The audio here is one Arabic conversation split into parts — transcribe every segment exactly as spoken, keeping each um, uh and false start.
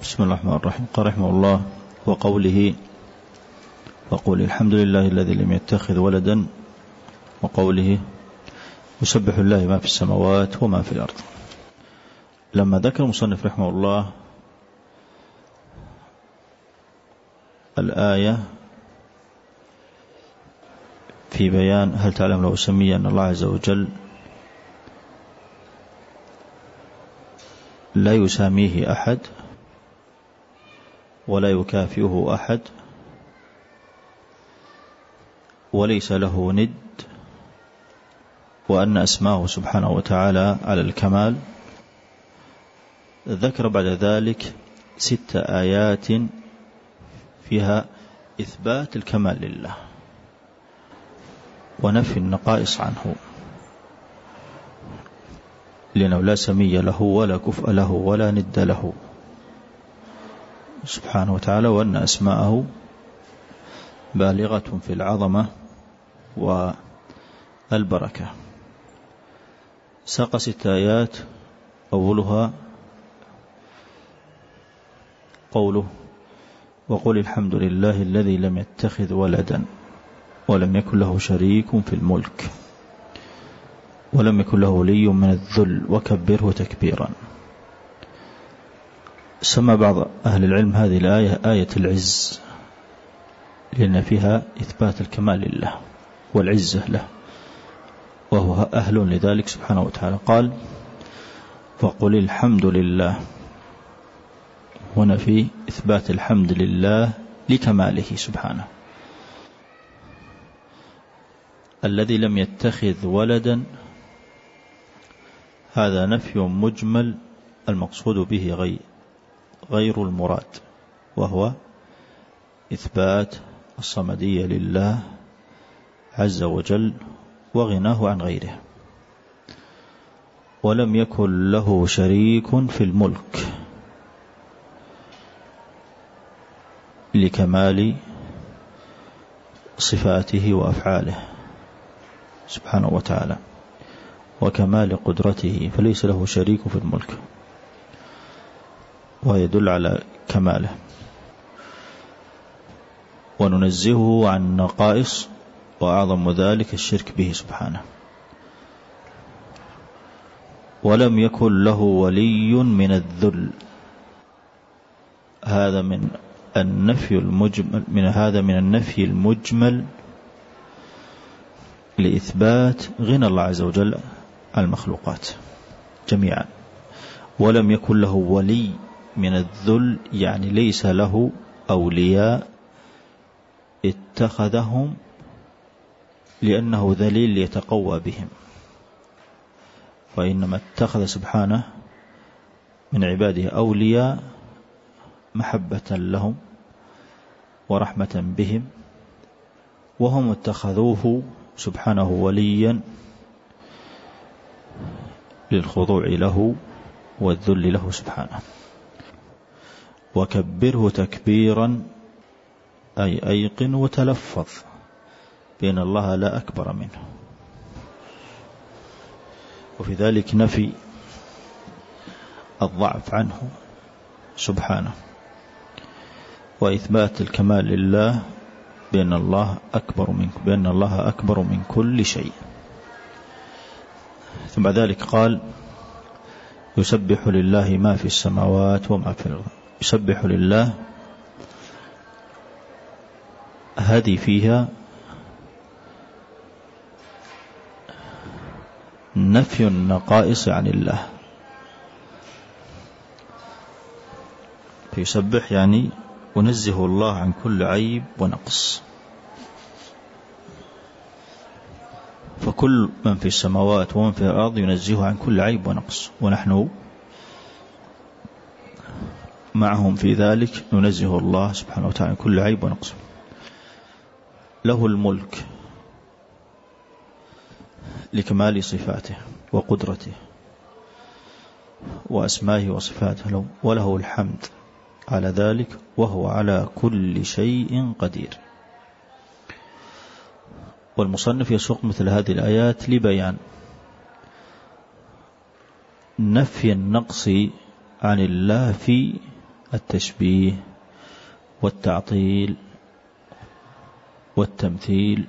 بسم الله الرحمن الرحيم. قال رحمه الله: وقوله وقول الحمد لله الذي لم يتخذ ولدا، وقوله يسبح الله ما في السماوات وما في الأرض. لما ذكر المصنف رحمه الله الآية في بيان هل تعلم لو سمي أن الله عز وجل لا يساميه أحد ولا يكافئه أحد وليس له ند، وأن أسماه سبحانه وتعالى على الكمال. ذكر بعد ذلك ست آيات فيها إثبات الكمال لله ونفي النقائص عنه، لأنه لا سمي له ولا كفء له ولا ند له سبحانه وتعالى، وأن أسماءه بالغة في العظمة والبركة. ساق ست آيات، أولها قوله: وقل الحمد لله الذي لم يتخذ ولدا ولم يكن له شريك في الملك ولم يكن له ولي من الذل وكبره تكبيرا. سمى بعض أهل العلم هذه الآية آية العز، لأن فيها إثبات الكمال لله والعزة له، وهو أهل لذلك سبحانه وتعالى. قال: وقل الحمد لله، هنا في إثبات الحمد لله لكماله سبحانه. الذي لم يتخذ ولدا، هذا نفي مجمل المقصود به غير غير المراد، وهو إثبات الصمدية لله عز وجل وغناه عن غيره. ولم يكن له شريك في الملك، لكمال صفاته وأفعاله سبحانه وتعالى وكمال قدرته، فليس له شريك في الملك، ويدل على كماله. وننزهه عن النقائص، وأعظم ذلك الشرك به سبحانه. ولم يكن له ولي من الذل، هذا من النفي المجمل من هذا من النفي المجمل لإثبات غنى الله عز وجل على المخلوقات جميعا. ولم يكن له ولي من الذل، يعني ليس له أولياء اتخذهم لأنه ذليل ليتقوى بهم، وإنما اتخذ سبحانه من عباده أولياء محبة لهم ورحمة بهم، وهم اتخذوه سبحانه وليا للخضوع له والذل له سبحانه. وكبره تكبيرا، أي أيقن وتلفظ بأن الله لا أكبر منه. وفي ذلك نفي الضعف عنه سبحانه، وإثبات الكمال لله بأن الله أكبر من بأن الله أكبر من كل شيء. ثم ذلك قال: يسبح لله ما في السماوات وما في الأرض. يسبح لله، هذه فيها نفي النقائص عن الله. فيسبح يعني ونزه الله عن كل عيب ونقص. فكل من في السماوات ومن في الأرض ينزه عن كل عيب ونقص، ونحن معهم في ذلك، ننزه الله سبحانه وتعالى عن كل عيب ونقص. له الملك لكمال صفاته وقدرته وأسمائه وصفاته، وله الحمد على ذلك، وهو على كل شيء قدير. والمصنف يسوق مثل هذه الآيات لبيان نفي النقص عن الله في التشبيه والتعطيل والتمثيل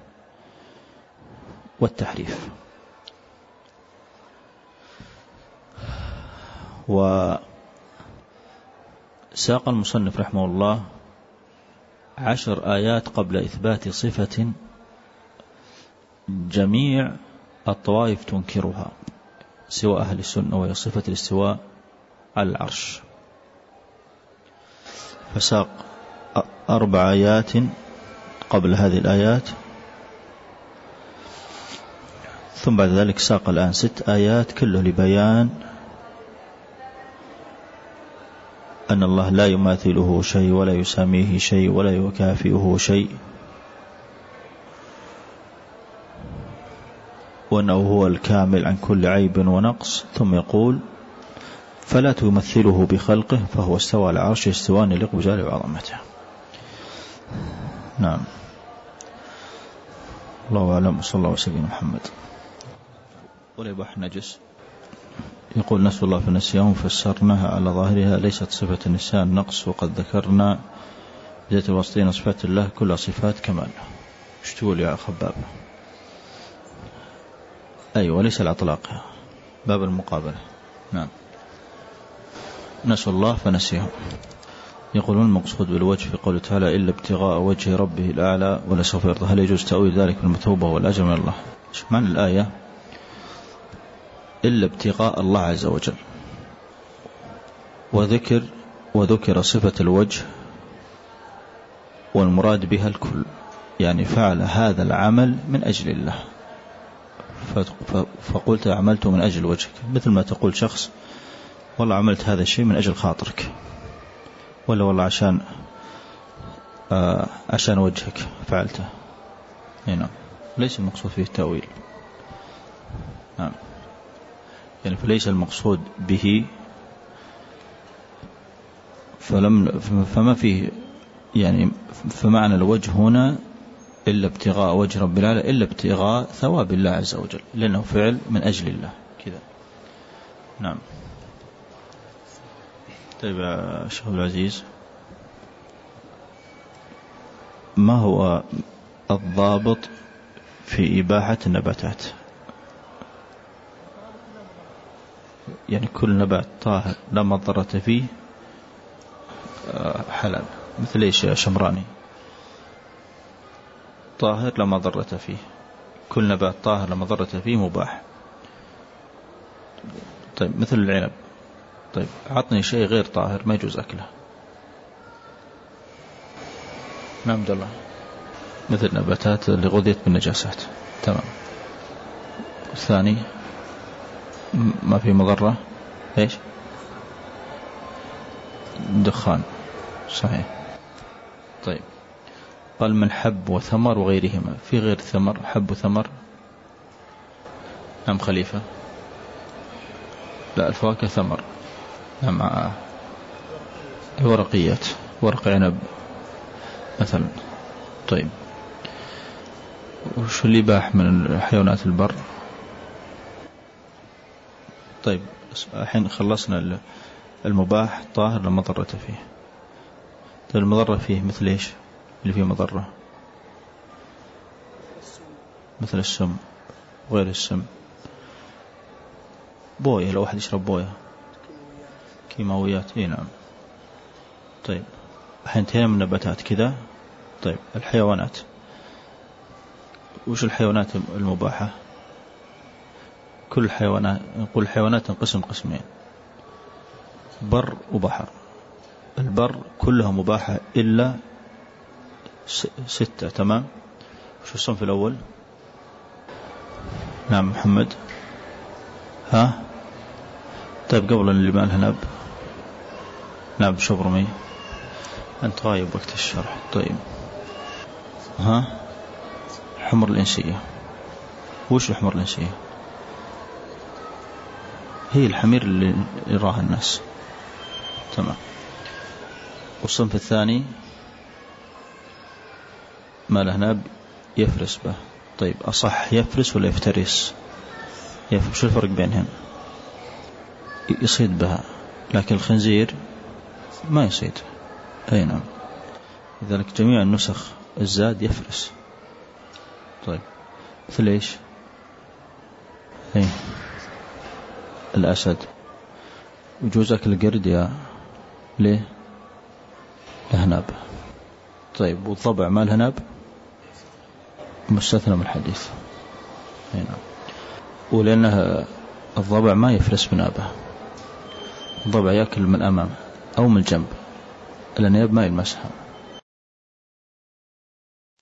والتحريف. وساق المصنف رحمه الله عشر آيات قبل إثبات صفة جميع الطوائف تنكرها سوى أهل السنة، وهي صفة الاستواء على العرش. فساق أربع آيات قبل هذه الآيات، ثم بعد ذلك ساق الآن ست آيات كله لبيان أن الله لا يماثله شيء ولا يساميه شيء ولا يكافئه شيء، وأنه هو الكامل عن كل عيب ونقص. ثم يقول فلا تمثله بخلقه فهو استوى على عرشه استواء يليق بجلاله وعظمته. نعم. الله أعلم، وصلى الله وسلم على محمد. والإباحة نجس. يقول نسوا الله فنسيهم فسرناها على ظاهرها ليست صفة النسيان نقص، وقد ذكرنا بداية الواسطين صفات الله كلها صفات كمال. ايش تقول يا خباب؟ أيوة، وليس الأطلاق، باب المقابلة. نعم. نسوا الله فنسيهم. يقولون المقصود بالوجه في قوله تعالى إلا ابتغاء وجه ربه الأعلى ولسوف يرضى، هل يجوز تأويل ذلك بالمثوبة والأجر من الله؟ ايش معنى الآية إلا ابتغاء الله عز وجل؟ وذكر وذكر صفة الوجه والمراد بها الكل، يعني فعل هذا العمل من أجل الله، فقلت عملت من أجل وجهك، مثل ما تقول شخص والله عملت هذا الشيء من أجل خاطرك، ولا والله عشان آه عشان وجهك فعلته. هنا ليس المقصود فيه التأويل. نعم. يعني فليس المقصود به، فلم فما فيه يعني فمعنى الوجه هنا إلا ابتغاء وجه رب العالمين، إلا ابتغاء ثواب الله عز وجل، لأنه فعل من أجل الله كذا. نعم. طيب يا شيخ عبد العزيز، ما هو الضابط في إباحة النباتات؟ يعني كل نبات طاهر لا مضرة فيه حلال، مثل ايش يا شمراني؟ طاهر لا مضرة فيه، كل نبات طاهر لا مضرة فيه مباح. طيب مثل العنب، طيب عطني شيء غير طاهر ما يجوز أكله. نعم عبد الله. مثل نباتات اللي غذيت بالنجاسات. تمام. الثاني ما في مضرة. ايش؟ دخان. صحيح. طيب قال من حب وثمر وغيرهما، في غير ثمر حب وثمر؟ نعم خليفة. لا الفواكه ثمر. نعم ورقيات، ورق عنب مثلا. طيب وش اللي باح من حيوانات البر؟ طيب الحين خلصنا المباح طاهر لا مضرة فيه. طيب المضرة فيه مثل ايش اللي فيه مضرة؟ مثل السم وغير السم. بوية، لو واحد يشرب بوية كيماويات. اي نعم. طيب الحين انتهينا من النباتات كذا. طيب الحيوانات، وش الحيوانات المباحة؟ كل الحيوانات، نقول الحيوانات تنقسم قسمين، بر وبحر. البر كلها مباحة إلا ستة. تمام. وش الصنف الأول؟ نعم محمد. ها طيب قبل اللي ما الهنب. نعم شبرمي. أنت غايب وقت الشرح. طيب ها حمر الإنسية. وش الحمر الإنسية؟ هي الحمير اللي يراها الناس. تمام. والصنف الثاني ما الهناب يفرس به. طيب أصح يفرس ولا يفترس؟ يفرس. شو الفرق بينهم؟ يصيد بها. لكن الخنزير ما يصيد. أي نعم. لذلك جميع النسخ الزاد يفرس. طيب مثل إيش؟ أي الأسد يجوز أكل القرد يا ليه؟ لهناب. طيب والضبع ما الهناب؟ مستثنى من الحديث. أي نعم. ولأنها الضبع ما يفرس بنابه، الضبع يأكل من الأمام أو من الجنب، الأنياب ما يلمسها.